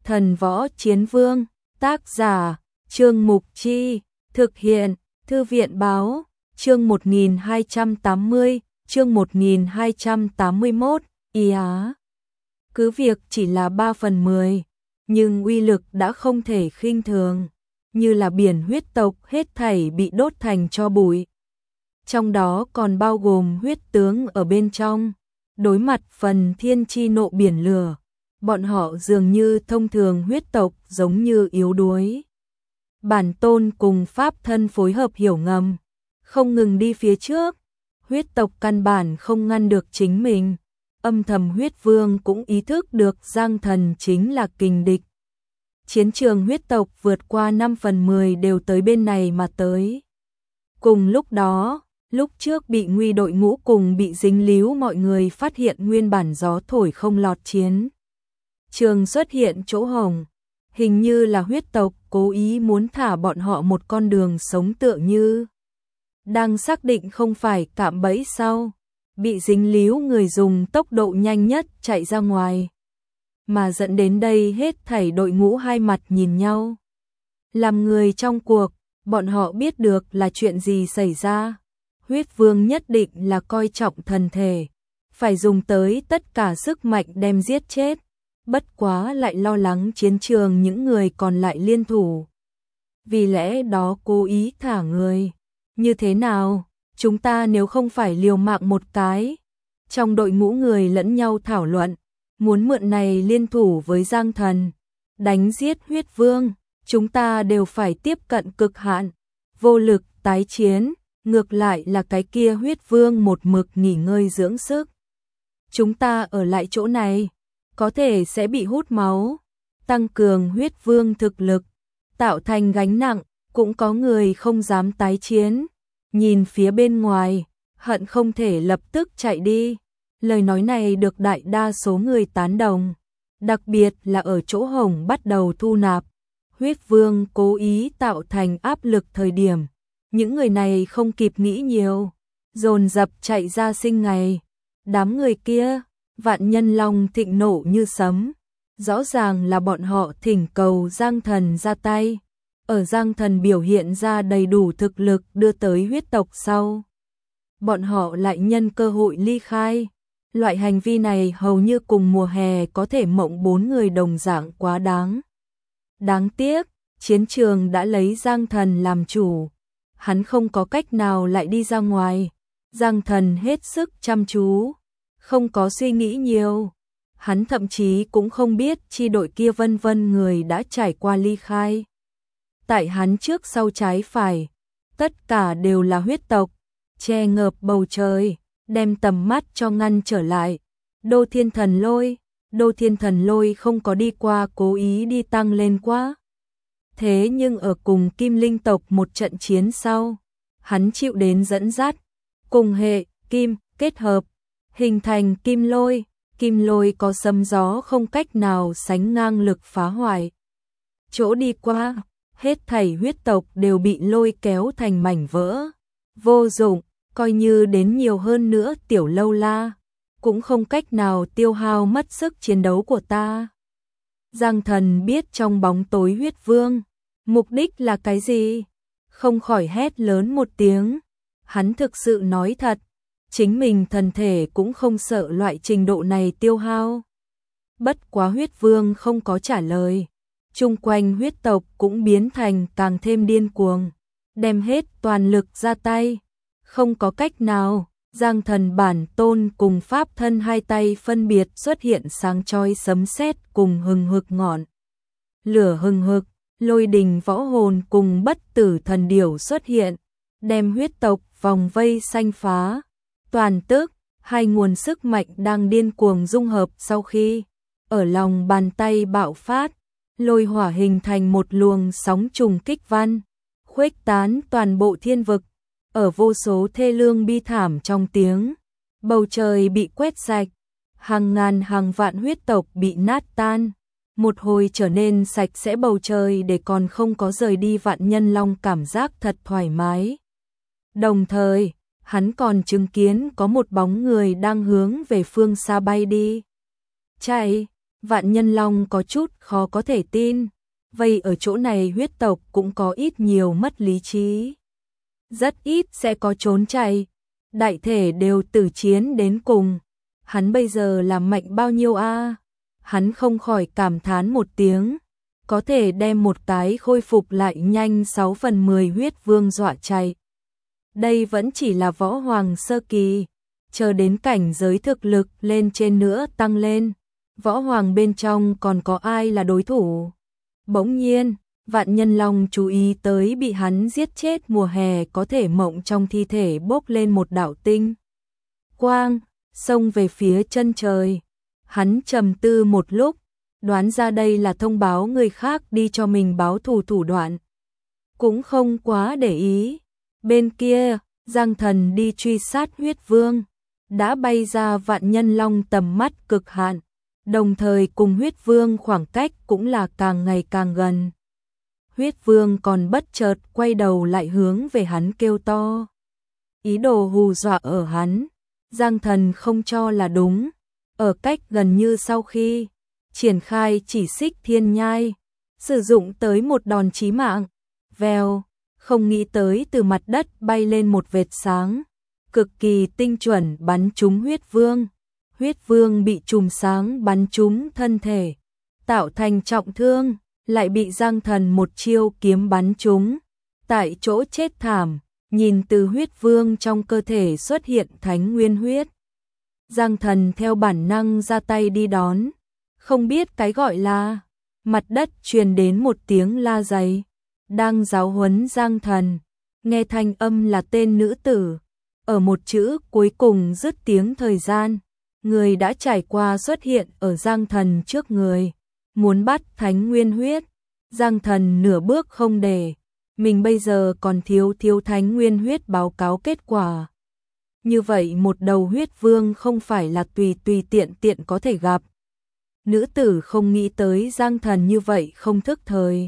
Thần Võ Chiến Vương, tác giả, Trương Mục Chi, thực hiện, Thư viện Báo, chương 1280, chương 1281, Ý Á. Cứ việc chỉ là 3/10, nhưng uy lực đã không thể khinh thường, như là biển huyết tộc hết thảy bị đốt thành tro bụi. Trong đó còn bao gồm huyết tướng ở bên trong, đối mặt phần thiên chi nộ biển lửa, bọn họ dường như thông thường huyết tộc giống như yếu đuối. Bản tôn cùng pháp thân phối hợp hiểu ngầm, không ngừng đi phía trước, huyết tộc căn bản không ngăn được chính mình. Âm thầm huyết vương cũng ý thức được Giang Thần chính là kình địch. Chiến trường huyết tộc vượt qua 5/10 đều tới bên này mà tới. Cùng lúc đó, lúc trước bị nguy đội ngũ cùng bị dính líu mọi người phát hiện nguyên bản gió thổi không lọt chiến trường xuất hiện chỗ hổng, hình như là huyết tộc cố ý muốn thả bọn họ một con đường sống, tựa như đang xác định không phải cạm bẫy sau. Bị dính líu người dùng tốc độ nhanh nhất chạy ra ngoài, mà dẫn đến đây hết thảy đội ngũ hai mặt nhìn nhau. Làm người trong cuộc, bọn họ biết được là chuyện gì xảy ra. Huyết vương nhất định là coi trọng thần thể, phải dùng tới tất cả sức mạnh đem giết chết. Bất quá lại lo lắng chiến trường những người còn lại liên thủ, vì lẽ đó cố ý thả người. Như thế nào? Chúng ta nếu không phải liều mạng một cái. Trong đội ngũ người lẫn nhau thảo luận, muốn mượn này liên thủ với Giang Thần, đánh giết huyết vương, chúng ta đều phải tiếp cận cực hạn, vô lực tái chiến, ngược lại là cái kia huyết vương một mực nghỉ ngơi dưỡng sức. Chúng ta ở lại chỗ này, có thể sẽ bị hút máu, tăng cường huyết vương thực lực, tạo thành gánh nặng, cũng có người không dám tái chiến. Nhìn phía bên ngoài, hận không thể lập tức chạy đi. Lời nói này được đại đa số người tán đồng, đặc biệt là ở chỗ hổng bắt đầu thu nạp. Huyết vương cố ý tạo thành áp lực thời điểm, những người này không kịp nghĩ nhiều, dồn dập chạy ra sinh ngày. Đám người kia, vạn nhân long thịnh nộ như sấm, rõ ràng là bọn họ thỉnh cầu Giang Thần ra tay. Ở Giang Thần biểu hiện ra đầy đủ thực lực đưa tới huyết tộc sau, bọn họ lại nhân cơ hội ly khai. Loại hành vi này hầu như cùng mùa hè có thể mộng 4 người đồng dạng quá đáng. Đáng tiếc, chiến trường đã lấy Giang Thần làm chủ, hắn không có cách nào lại đi ra ngoài. Giang Thần hết sức chăm chú, không có suy nghĩ nhiều. Hắn thậm chí cũng không biết chi đội kia vân vân người đã trải qua ly khai. Tại hắn trước sau trái phải, tất cả đều là huyết tộc, che ngợp bầu trời, đem tầm mắt cho ngăn trở lại. Đô Thiên Thần Lôi không có đi qua, cố ý đi tăng lên quá. Thế nhưng ở cùng Kim Linh tộc một trận chiến sau, hắn chịu đến dẫn dắt, cùng hệ Kim kết hợp, hình thành Kim Lôi. Kim Lôi có sấm gió không cách nào sánh ngang lực phá hoại. Chỗ đi qua, hết thảy huyết tộc đều bị lôi kéo thành mảnh vỡ. Vô dụng, coi như đến nhiều hơn nữa tiểu lâu la, cũng không cách nào tiêu hao mất sức chiến đấu của ta. Giang Thần biết trong bóng tối huyết vương, mục đích là cái gì? Không khỏi hét lớn một tiếng. Hắn thực sự nói thật, chính mình thần thể cũng không sợ loại trình độ này tiêu hao. Bất quá huyết vương không có trả lời. Chung quanh huyết tộc cũng biến thành càng thêm điên cuồng, đem hết toàn lực ra tay. Không có cách nào, Giang Thần bản tôn cùng pháp thân hai tay phân biệt xuất hiện sáng chói sấm sét cùng hừng hực ngọn lửa hừng hực, lôi đình võ hồn cùng bất tử thần điểu xuất hiện, đem huyết tộc vòng vây xanh phá. Toàn tức, hai nguồn sức mạnh đang điên cuồng dung hợp sau khi ở lòng bàn tay bạo phát. Lôi hỏa hình thành một luồng sóng trùng kích văn, khuếch tán toàn bộ thiên vực. Ở vô số thê lương bi thảm trong tiếng, bầu trời bị quét sạch, hàng ngàn hàng vạn huyết tộc bị nát tan. Một hồi trở nên sạch sẽ bầu trời để còn không có rời đi vạn nhân long cảm giác thật thoải mái. Đồng thời, hắn còn chứng kiến có một bóng người đang hướng về phương xa bay đi. Chạy, Vạn Nhân Long có chút khó có thể tin, vậy ở chỗ này huyết tộc cũng có ít nhiều mất lý trí. Rất ít sẽ có trốn chạy, đại thể đều tử chiến đến cùng. Hắn bây giờ là mạnh bao nhiêu a? Hắn không khỏi cảm thán một tiếng, có thể đem một cái khôi phục lại nhanh 6/10 huyết vương dọa chạy. Đây vẫn chỉ là võ hoàng sơ kỳ, chờ đến cảnh giới thực lực lên trên nữa tăng lên, võ hoàng bên trong còn có ai là đối thủ. Bỗng nhiên, Vạn Nhân Long chú ý tới bị hắn giết chết mùa hè có thể mộng trong thi thể bốc lên một đạo tinh quang, xông về phía chân trời. Hắn trầm tư một lúc, đoán ra đây là thông báo người khác đi cho mình báo thù thủ đoạn. Cũng không quá để ý. Bên kia, Giang Thần đi truy sát huyết vương, đã bay ra Vạn Nhân Long tầm mắt cực hạn, đồng thời cùng huyết vương khoảng cách cũng là càng ngày càng gần. Huyết vương còn bất chợt quay đầu lại hướng về hắn kêu to. Ý đồ hù dọa ở hắn, Giang Thần không cho là đúng. Ở cách gần như sau khi triển khai chỉ xích thiên nhai, sử dụng tới một đòn chí mạng, vèo, không nghĩ tới từ mặt đất bay lên một vệt sáng, cực kỳ tinh chuẩn bắn trúng huyết vương. Huyết vương bị chùm sáng bắn trúng thân thể, tạo thành trọng thương, lại bị Giang Thần một chiêu kiếm bắn trúng, tại chỗ chết thảm. Nhìn từ huyết vương trong cơ thể xuất hiện thánh nguyên huyết, Giang Thần theo bản năng ra tay đi đón, không biết cái gọi là, mặt đất truyền đến một tiếng la dày, đang giáo huấn Giang Thần, nghe thanh âm là tên nữ tử, ở một chữ cuối cùng dứt tiếng thời gian, người đã trải qua xuất hiện ở Giang Thần trước người, muốn bắt thánh nguyên huyết. Giang Thần nửa bước không để, mình bây giờ còn thiếu thánh nguyên huyết báo cáo kết quả. Như vậy một đầu huyết vương không phải là tùy tiện có thể gặp. Nữ tử không nghĩ tới Giang Thần như vậy không thức thời.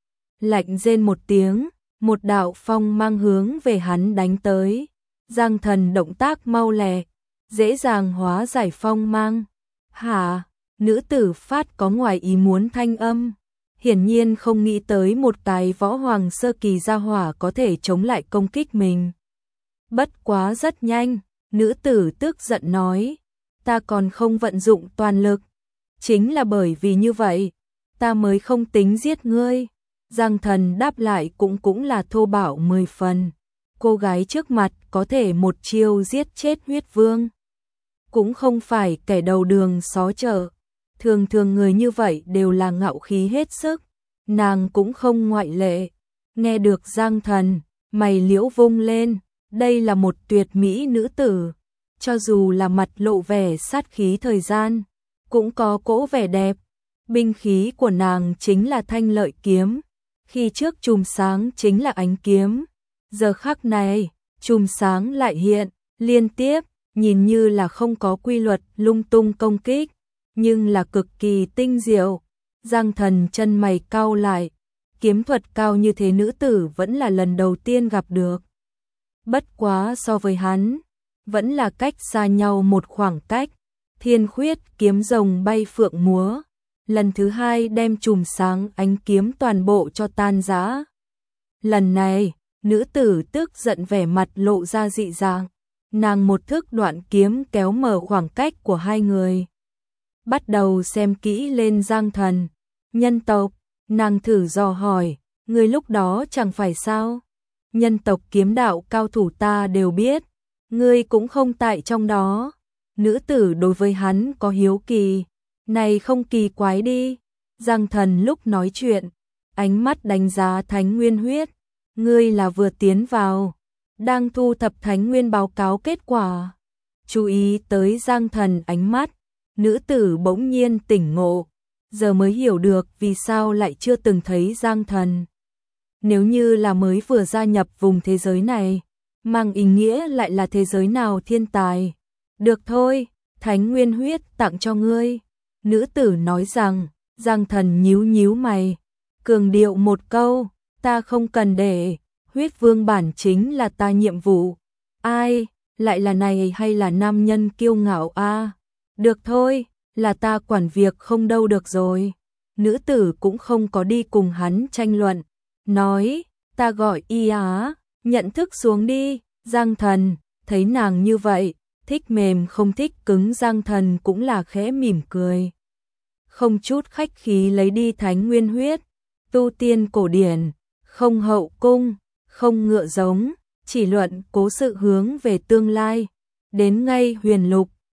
Lạnh rên một tiếng, một đạo phong mang hướng về hắn đánh tới. Giang Thần động tác mau lẹ, dễ dàng hóa giải phong mang. Hả? Nữ tử phát có ngoài ý muốn thanh âm. Hiển nhiên không nghĩ tới một cái võ hoàng sơ kỳ gia hỏa có thể chống lại công kích mình. Bất quá rất nhanh, nữ tử tức giận nói, ta còn không vận dụng toàn lực. Chính là bởi vì như vậy, ta mới không tính giết ngươi. Giang Thần đáp lại cũng là thô bạo 10 phần. Cô gái trước mặt có thể một chiêu giết chết huyết vương. Cũng không phải kẻ đầu đường xó chợ. Thường người như vậy đều là ngạo khí hết sức. Nàng cũng không ngoại lệ. Nghe được Giang Thần, mày liễu vung lên. Đây là một tuyệt mỹ nữ tử. Cho dù là mặt lộ vẻ sát khí thời gian, cũng có cỗ vẻ đẹp. Binh khí của nàng chính là thanh lợi kiếm. Khi trước chùm sáng chính là ánh kiếm. Giờ khắc này, chùm sáng lại hiện, liên tiếp, nhìn như là không có quy luật lung tung công kích, nhưng là cực kỳ tinh diệu. Giang Thần chân mày cau lại, kiếm thuật cao như thế nữ tử vẫn là lần đầu tiên gặp được. Bất quá so với hắn, vẫn là cách xa nhau một khoảng cách. Thiên khuyết kiếm rồng bay phượng múa, lần thứ hai đem chùm sáng ánh kiếm toàn bộ cho tan rã. Lần này, nữ tử tức giận vẻ mặt lộ ra dị dạng, nàng một thức đoạn kiếm kéo mở khoảng cách của hai người. Bắt đầu xem kỹ lên Giang Thần, nhân tộc, nàng thử dò hỏi, người lúc đó chẳng phải sao? Nhân tộc kiếm đạo cao thủ ta đều biết, ngươi cũng không tại trong đó. Nữ tử đối với hắn có hiếu kỳ, này không kỳ quái đi. Giang Thần lúc nói chuyện, ánh mắt đánh giá thánh nguyên huyết, ngươi là vừa tiến vào, đang thu thập thánh nguyên báo cáo kết quả. Chú ý tới Giang Thần ánh mắt, nữ tử bỗng nhiên tỉnh ngộ, giờ mới hiểu được vì sao lại chưa từng thấy Giang Thần. Nếu như là mới vừa gia nhập vùng thế giới này, mang ý nghĩa lại là thế giới nào thiên tài. Được thôi, thánh nguyên huyết tặng cho ngươi. Nữ tử nói rằng, Giang Thần nhíu mày, cường điệu một câu, ta không cần để, huyết vương bản chính là ta nhiệm vụ. Ai, lại là này hay là nam nhân kiêu ngạo a? Được thôi, là ta quản việc không đâu được rồi. Nữ tử cũng không có đi cùng hắn tranh luận, nói, ta gọi y á, nhận thức xuống đi. Giang Thần, thấy nàng như vậy, thích mềm không thích cứng, Giang Thần cũng là khẽ mỉm cười. Không chút khách khí lấy đi thánh nguyên huyết, tu tiên cổ điển, không hậu cung, không ngựa giống, chỉ luận cố sự hướng về tương lai. Đến ngay huyền lục,